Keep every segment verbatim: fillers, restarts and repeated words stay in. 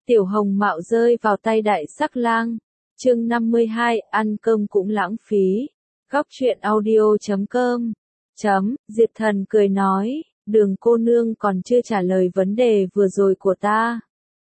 Tiểu hồng mạo rơi vào tay đại sắc lang. Chương năm mươi hai, ăn cơm cũng lãng phí. Góc truyện audio chấm com. Chấm, Diệp Thần cười nói, Đường cô nương còn chưa trả lời vấn đề vừa rồi của ta.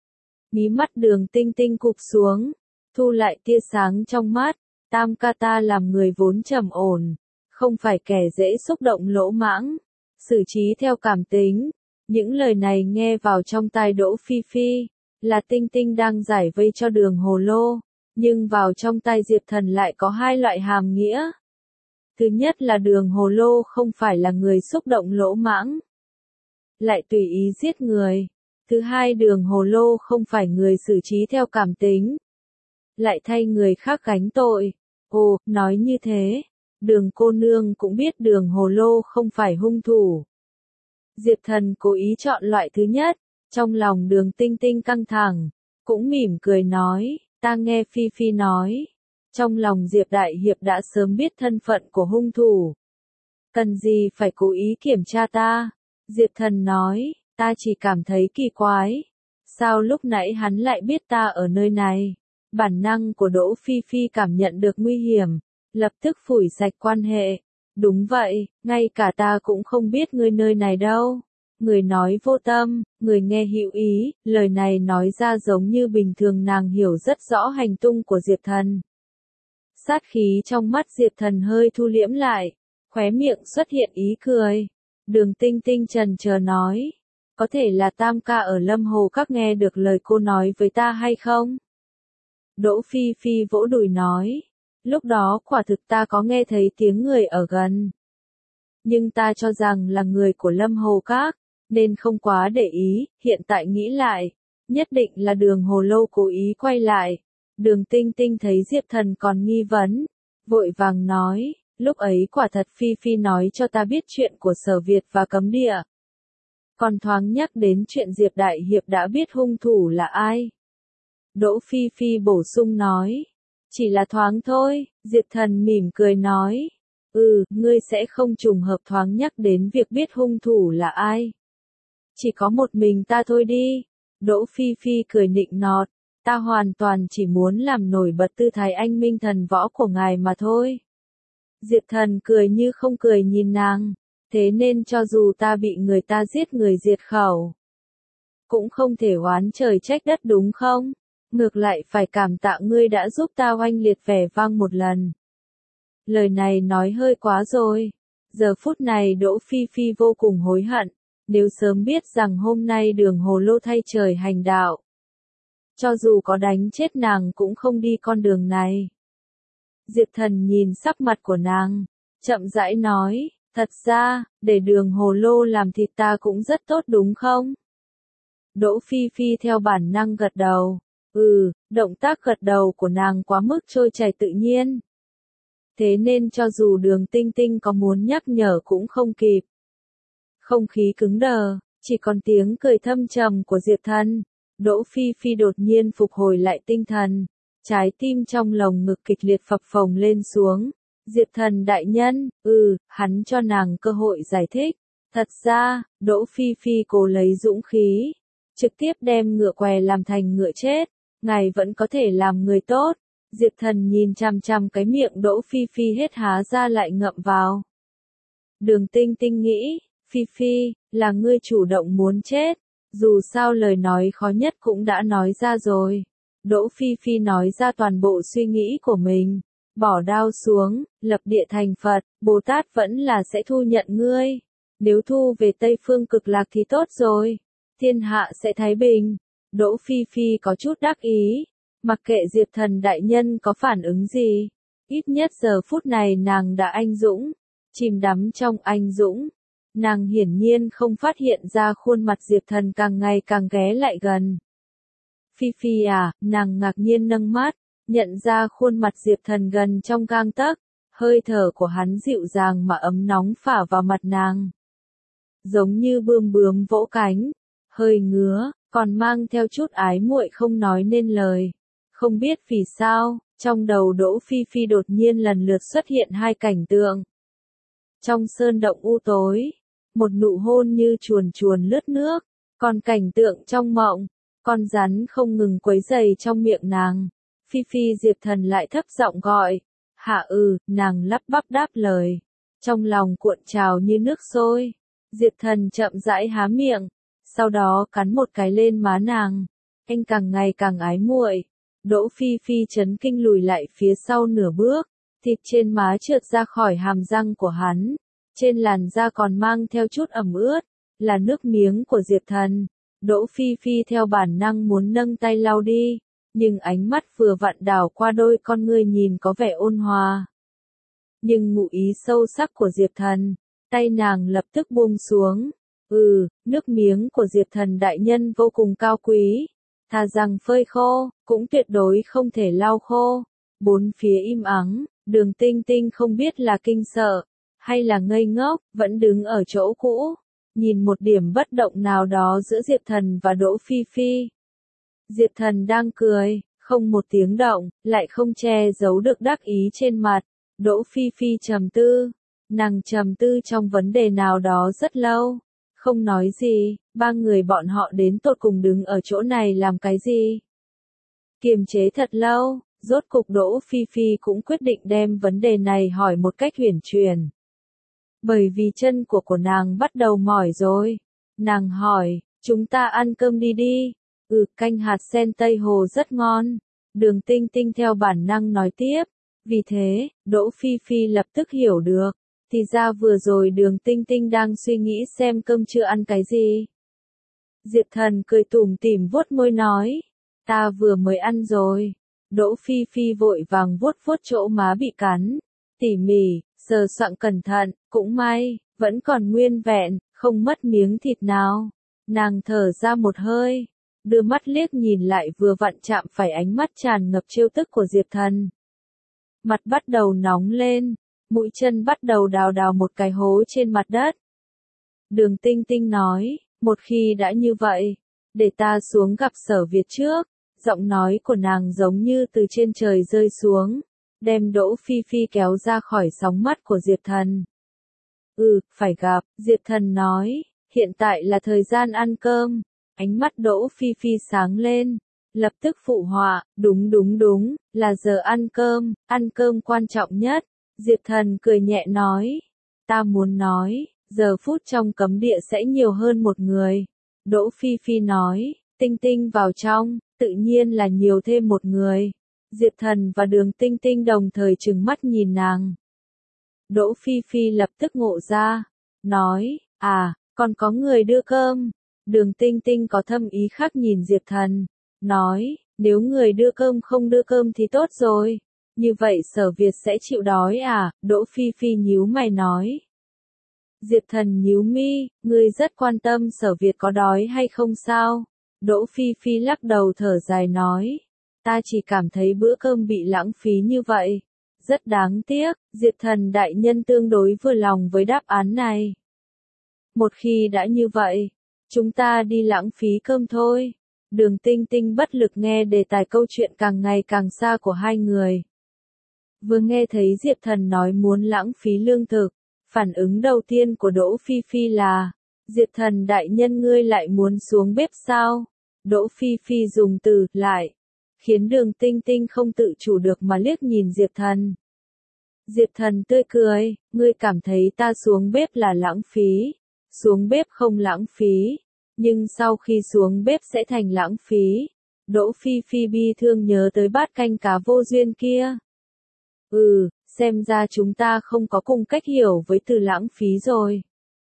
Mí mắt Đường Tinh Tinh cụp xuống, thu lại tia sáng trong mắt, tam ca ta làm người vốn trầm ổn, không phải kẻ dễ xúc động lỗ mãng, xử trí theo cảm tính. Những lời này nghe vào trong tai Đỗ Phi Phi, là Tinh Tinh đang giải vây cho Đường Hồ Lô, nhưng vào trong tai Diệp Thần lại có hai loại hàm nghĩa. Thứ nhất là Đường Hồ Lô không phải là người xúc động lỗ mãng, lại tùy ý giết người. Thứ hai, Đường Hồ Lô không phải người xử trí theo cảm tính, lại thay người khác gánh tội. Ồ, nói như thế, Đường cô nương cũng biết Đường Hồ Lô không phải hung thủ. Diệp Thần cố ý chọn loại thứ nhất, trong lòng Đường Tinh Tinh căng thẳng, cũng mỉm cười nói, ta nghe Phi Phi nói, trong lòng Diệp Đại Hiệp đã sớm biết thân phận của hung thủ. Cần gì phải cố ý kiểm tra ta? Diệp Thần nói, ta chỉ cảm thấy kỳ quái. Sao lúc nãy hắn lại biết ta ở nơi này? Bản năng của Đỗ Phi Phi cảm nhận được nguy hiểm, lập tức phủi sạch quan hệ. Đúng vậy, ngay cả ta cũng không biết ngươi nơi này đâu. Người nói vô tâm, người nghe hữu ý, lời này nói ra giống như bình thường nàng hiểu rất rõ hành tung của Diệp Thần. Sát khí trong mắt Diệp Thần hơi thu liễm lại, khóe miệng xuất hiện ý cười. Đường Tinh Tinh chần chờ nói, có thể là tam ca ở Lâm Hồ Các nghe được lời cô nói với ta hay không? Đỗ Phi Phi vỗ đùi nói, lúc đó quả thực ta có nghe thấy tiếng người ở gần. Nhưng ta cho rằng là người của Lâm Hồ Các, nên không quá để ý, hiện tại nghĩ lại, nhất định là Đường Hồ Lô cố ý quay lại. Đường Tinh Tinh thấy Diệp Thần còn nghi vấn, vội vàng nói, lúc ấy quả thật Phi Phi nói cho ta biết chuyện của Sở Việt và Cấm Địa. Còn thoáng nhắc đến chuyện Diệp Đại Hiệp đã biết hung thủ là ai. Đỗ Phi Phi bổ sung nói, chỉ là thoáng thôi. Diệp Thần mỉm cười nói, ừ, ngươi sẽ không trùng hợp thoáng nhắc đến việc biết hung thủ là ai. Chỉ có một mình ta thôi đi. Đỗ Phi Phi cười nịnh nọt, ta hoàn toàn chỉ muốn làm nổi bật tư thái anh minh thần võ của ngài mà thôi. Diệp Thần cười như không cười nhìn nàng, thế nên cho dù ta bị người ta giết người diệt khẩu, cũng không thể oán trời trách đất đúng không? Ngược lại phải cảm tạ ngươi đã giúp ta oanh liệt vẻ vang một lần. Lời này nói hơi quá rồi. Giờ phút này Đỗ Phi Phi vô cùng hối hận, nếu sớm biết rằng hôm nay Đường Hồ Lô thay trời hành đạo, cho dù có đánh chết nàng cũng không đi con đường này. Diệp Thần nhìn sắc mặt của nàng, chậm rãi nói, thật ra, để Đường Hồ Lô làm thịt ta cũng rất tốt đúng không? Đỗ Phi Phi theo bản năng gật đầu, ừ, động tác gật đầu của nàng quá mức trôi chảy tự nhiên. Thế nên cho dù Đường Tinh Tinh có muốn nhắc nhở cũng không kịp. Không khí cứng đờ, chỉ còn tiếng cười thâm trầm của Diệp Thần. Đỗ Phi Phi đột nhiên phục hồi lại tinh thần, trái tim trong lồng ngực kịch liệt phập phồng lên xuống. Diệp Thần đại nhân, ừ, hắn cho nàng cơ hội giải thích. Thật ra, Đỗ Phi Phi cố lấy dũng khí, trực tiếp đem ngựa què làm thành ngựa chết. Ngài vẫn có thể làm người tốt. Diệp Thần nhìn chằm chằm cái miệng Đỗ Phi Phi hết há ra lại ngậm vào. Đường Tinh Tinh nghĩ, Phi Phi, là ngươi chủ động muốn chết. Dù sao lời nói khó nhất cũng đã nói ra rồi. Đỗ Phi Phi nói ra toàn bộ suy nghĩ của mình. Bỏ đao xuống, lập địa thành Phật, Bồ Tát vẫn là sẽ thu nhận ngươi. Nếu thu về Tây Phương Cực Lạc thì tốt rồi. Thiên hạ sẽ thái bình. Đỗ Phi Phi có chút đắc ý. Mặc kệ Diệp Thần đại nhân có phản ứng gì. Ít nhất giờ phút này nàng đã anh dũng. Chìm đắm trong anh dũng. Nàng hiển nhiên không phát hiện ra khuôn mặt Diệp Thần càng ngày càng ghé lại gần. Phi Phi à, nàng ngạc nhiên nâng mắt, nhận ra khuôn mặt Diệp Thần gần trong gang tấc, hơi thở của hắn dịu dàng mà ấm nóng phả vào mặt nàng. Giống như bươm bướm vỗ cánh, hơi ngứa, còn mang theo chút ái muội không nói nên lời. Không biết vì sao, trong đầu Đỗ Phi Phi đột nhiên lần lượt xuất hiện hai cảnh tượng. Trong sơn động u tối, một nụ hôn như chuồn chuồn lướt nước, còn cảnh tượng trong mộng, Con rắn không ngừng quấy giày trong miệng nàng. Phi Phi Diệp Thần lại thấp giọng gọi. Hạ ừ, nàng lắp bắp đáp lời. Trong lòng cuộn trào như nước sôi. Diệp Thần chậm rãi há miệng. Sau đó cắn một cái lên má nàng. Anh càng ngày càng ái muội. Đỗ Phi Phi chấn kinh lùi lại phía sau nửa bước. Thịt trên má trượt ra khỏi hàm răng của hắn. Trên làn da còn mang theo chút ẩm ướt. Là nước miếng của Diệp Thần. Đỗ Phi Phi theo bản năng muốn nâng tay lau đi. Nhưng ánh mắt vừa vặn đảo qua đôi con ngươi nhìn có vẻ ôn hòa. Nhưng ngụ ý sâu sắc của Diệp Thần. Tay nàng lập tức buông xuống. Ừ, nước miếng của Diệp Thần đại nhân vô cùng cao quý. Thà rằng phơi khô, cũng tuyệt đối không thể lau khô. Bốn phía im ắng, Đường Tinh Tinh không biết là kinh sợ, hay là ngây ngốc, vẫn đứng ở chỗ cũ. Nhìn một điểm bất động nào đó giữa Diệp Thần và Đỗ Phi Phi. Diệp Thần đang cười, không một tiếng động, lại không che giấu được đắc ý trên mặt. Đỗ Phi Phi trầm tư. Nàng trầm tư trong vấn đề nào đó rất lâu. Không nói gì, ba người bọn họ đến tột cùng đứng ở chỗ này làm cái gì? Kiềm chế thật lâu, rốt cục Đỗ Phi Phi cũng quyết định đem vấn đề này hỏi một cách huyền truyền. Bởi vì chân của của nàng bắt đầu mỏi rồi. Nàng hỏi, chúng ta ăn cơm đi đi. Ừ, canh hạt sen Tây Hồ rất ngon. Đường Tinh Tinh theo bản năng nói tiếp. Vì thế, Đỗ Phi Phi lập tức hiểu được. Thì ra vừa rồi Đường Tinh Tinh đang suy nghĩ xem cơm trưa ăn cái gì. Diệp Thần cười tủm tỉm vuốt môi nói. Ta vừa mới ăn rồi. Đỗ Phi Phi vội vàng vuốt vuốt chỗ má bị cắn. Tỉ mỉ, sờ soạng cẩn thận, cũng may, vẫn còn nguyên vẹn, không mất miếng thịt nào. Nàng thở ra một hơi. Đưa mắt liếc nhìn lại vừa vặn chạm phải ánh mắt tràn ngập trêu tức của Diệp Thần. Mặt bắt đầu nóng lên. Mũi chân bắt đầu đào đào một cái hố trên mặt đất. Đường Tinh Tinh nói, một khi đã như vậy, để ta xuống gặp Sở Việt trước. Giọng nói của nàng giống như từ trên trời rơi xuống, đem Đỗ Phi Phi kéo ra khỏi sóng mắt của Diệp Thần. Ừ, phải gặp, Diệp Thần nói, hiện tại là thời gian ăn cơm. Ánh mắt Đỗ Phi Phi sáng lên, lập tức phụ họa, đúng đúng đúng, là giờ ăn cơm, ăn cơm quan trọng nhất. Diệp Thần cười nhẹ nói, ta muốn nói, giờ phút trong cấm địa sẽ nhiều hơn một người. Đỗ Phi Phi nói, Tinh Tinh vào trong, tự nhiên là nhiều thêm một người. Diệp Thần và Đường Tinh Tinh đồng thời trừng mắt nhìn nàng. Đỗ Phi Phi lập tức ngộ ra, nói, à, còn có người đưa cơm. Đường Tinh Tinh có thâm ý khác nhìn Diệp Thần, nói, nếu người đưa cơm không đưa cơm thì tốt rồi. Như vậy Sở Việt sẽ chịu đói à? Đỗ Phi Phi nhíu mày nói. Diệp Thần nhíu mi, ngươi rất quan tâm Sở Việt có đói hay không sao? Đỗ Phi Phi lắc đầu thở dài nói. Ta chỉ cảm thấy bữa cơm bị lãng phí như vậy. Rất đáng tiếc, Diệp Thần đại nhân tương đối vừa lòng với đáp án này. Một khi đã như vậy, chúng ta đi lãng phí cơm thôi. Đường Tinh Tinh bất lực nghe đề tài câu chuyện càng ngày càng xa của hai người. Vừa nghe thấy Diệp Thần nói muốn lãng phí lương thực, phản ứng đầu tiên của Đỗ Phi Phi là, Diệp Thần đại nhân ngươi lại muốn xuống bếp sao? Đỗ Phi Phi dùng từ, lại, khiến Đường Tinh Tinh không tự chủ được mà liếc nhìn Diệp Thần. Diệp Thần tươi cười, ngươi cảm thấy ta xuống bếp là lãng phí, xuống bếp không lãng phí, nhưng sau khi xuống bếp sẽ thành lãng phí. Đỗ Phi Phi bi thương nhớ tới bát canh cá vô duyên kia. Ừ, xem ra chúng ta không có cùng cách hiểu với từ lãng phí rồi.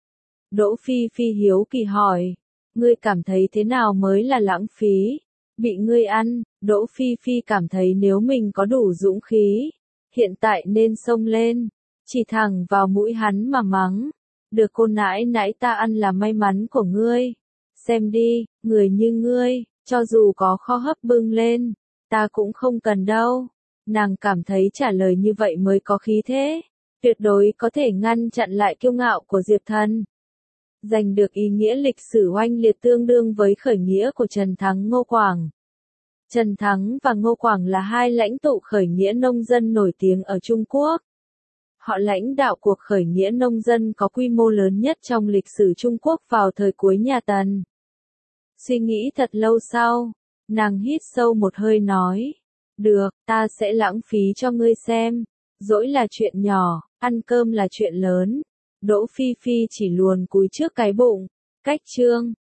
Đỗ Phi Phi hiếu kỳ hỏi, ngươi cảm thấy thế nào mới là lãng phí? Bị ngươi ăn. Đỗ Phi Phi cảm thấy nếu mình có đủ dũng khí, hiện tại nên xông lên, chỉ thẳng vào mũi hắn mà mắng. Được cô nãi nãi ta ăn là may mắn của ngươi. Xem đi, người như ngươi, cho dù có kho hấp bưng lên, ta cũng không cần đâu. Nàng cảm thấy trả lời như vậy mới có khí thế, tuyệt đối có thể ngăn chặn lại kiêu ngạo của Diệp Thần. Giành được ý nghĩa lịch sử oanh liệt tương đương với khởi nghĩa của Trần Thắng Ngô Quảng. Trần Thắng và Ngô Quảng là hai lãnh tụ khởi nghĩa nông dân nổi tiếng ở Trung Quốc. Họ lãnh đạo cuộc khởi nghĩa nông dân có quy mô lớn nhất trong lịch sử Trung Quốc vào thời cuối nhà Tần. Suy nghĩ thật lâu sau, nàng hít sâu một hơi nói. Được, ta sẽ lãng phí cho ngươi xem. Dỗi là chuyện nhỏ, ăn cơm là chuyện lớn. Đỗ Phi Phi chỉ luồn cúi trước cái bụng. Cách chương